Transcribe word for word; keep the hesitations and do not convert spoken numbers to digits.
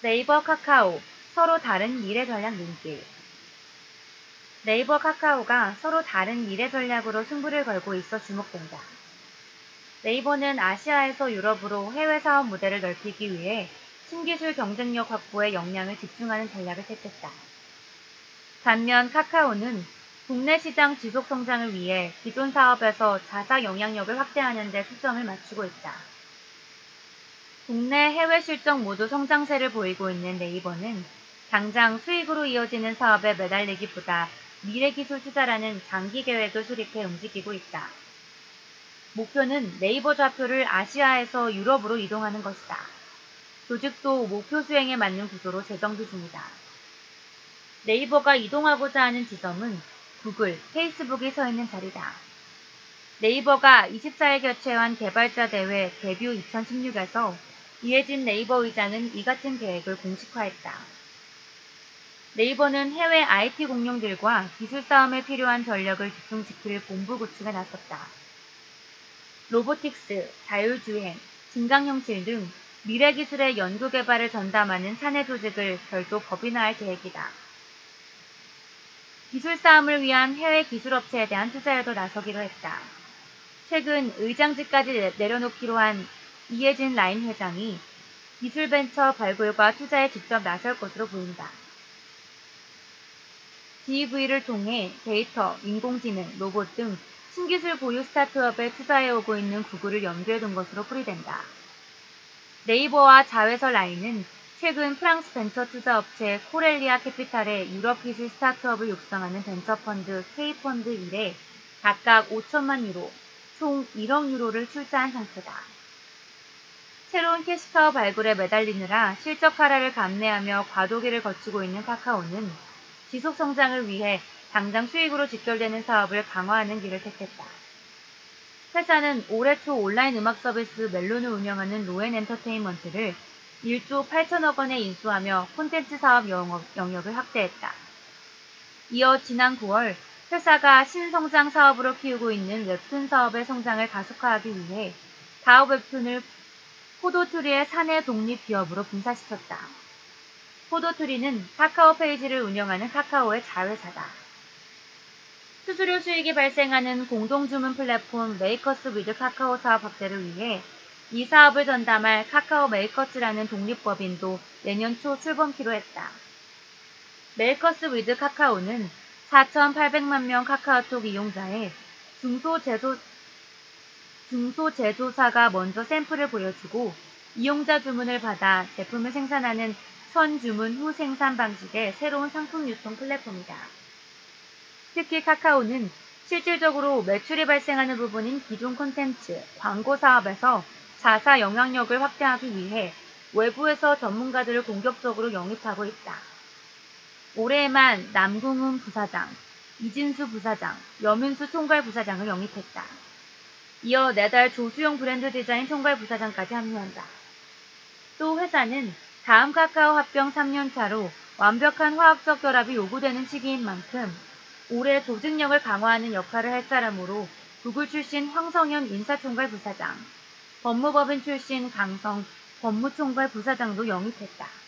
네이버 카카오, 서로 다른 미래 전략 눈길. 네이버 카카오가 서로 다른 미래 전략으로 승부를 걸고 있어 주목된다. 네이버는 아시아에서 유럽으로 해외 사업 무대를 넓히기 위해 신기술 경쟁력 확보에 역량을 집중하는 전략을 택했다. 반면 카카오는 국내 시장 지속 성장을 위해 기존 사업에서 자사 영향력을 확대하는 데 초점을 맞추고 있다. 국내 해외 실적 모두 성장세를 보이고 있는 네이버는 당장 수익으로 이어지는 사업에 매달리기보다 미래기술 투자라는 장기 계획을 수립해 움직이고 있다. 목표는 네이버 좌표를 아시아에서 유럽으로 이동하는 것이다. 조직도 목표 수행에 맞는 구조로 재정비 중이다. 네이버가 이동하고자 하는 지점은 구글, 페이스북이 서 있는 자리다. 네이버가 이십사일 개최한 개발자 대회 데뷔 이천십육에서 이해진 네이버 의장은 이 같은 계획을 공식화했다. 네이버는 해외 아이티 공룡들과 기술 싸움에 필요한 전력을 집중시킬 본부 구축에 나섰다. 로보틱스, 자율주행, 증강현실 등 미래기술의 연구개발을 전담하는 사내 조직을 별도 법인화할 계획이다. 기술 싸움을 위한 해외 기술업체에 대한 투자에도 나서기로 했다. 최근 의장직까지 내려놓기로 한 이해진 라인 회장이 기술벤처 발굴과 투자에 직접 나설 것으로 보인다. 지이브이를 통해 데이터, 인공지능, 로봇 등 신기술 보유 스타트업에 투자해오고 있는 구글을 염두에 둔 것으로 풀이된다. 네이버와 자회사 라인은 최근 프랑스 벤처 투자업체 코렐리아 캐피탈의 유럽 기술 스타트업을 육성하는 벤처펀드 K펀드 일에 각각 오천만 유로, 총 일억 유로를 출자한 상태다. 새로운 캐시카우 발굴에 매달리느라 실적 하락을 감내하며 과도기를 거치고 있는 카카오는 지속 성장을 위해 당장 수익으로 직결되는 사업을 강화하는 길을 택했다. 회사는 올해 초 온라인 음악 서비스 멜론을 운영하는 로엔 엔터테인먼트를 일조 팔천억 원에 인수하며 콘텐츠 사업 영역을 확대했다. 이어 지난 구월 회사가 신성장 사업으로 키우고 있는 웹툰 사업의 성장을 가속화하기 위해 다음 웹툰을 포도트리의 사내 독립 기업으로 분사시켰다. 포도트리는 카카오 페이지를 운영하는 카카오의 자회사다. 수수료 수익이 발생하는 공동주문 플랫폼 메이커스 위드 카카오 사업 확대를 위해 이 사업을 전담할 카카오 메이커스라는 독립법인도 내년 초 출범키로 했다. 메이커스 위드 카카오는 사천팔백만 명 카카오톡 이용자에 중소제조, 중소제조사가 먼저 샘플을 보여주고 이용자 주문을 받아 제품을 생산하는 선주문 후 생산 방식의 새로운 상품 유통 플랫폼이다. 특히 카카오는 실질적으로 매출이 발생하는 부분인 기존 콘텐츠, 광고 사업에서 자사 영향력을 확대하기 위해 외부에서 전문가들을 공격적으로 영입하고 있다. 올해에만 남궁훈 부사장, 이진수 부사장, 염윤수 총괄 부사장을 영입했다. 이어 내달 조수영 브랜드 디자인 총괄 부사장까지 합류한다. 또 회사는 다음 카카오 합병 삼 년 차로 완벽한 화학적 결합이 요구되는 시기인 만큼 올해 조직력을 강화하는 역할을 할 사람으로 구글 출신 황성현 인사총괄 부사장, 법무법인 출신 강성 법무총괄 부사장도 영입했다.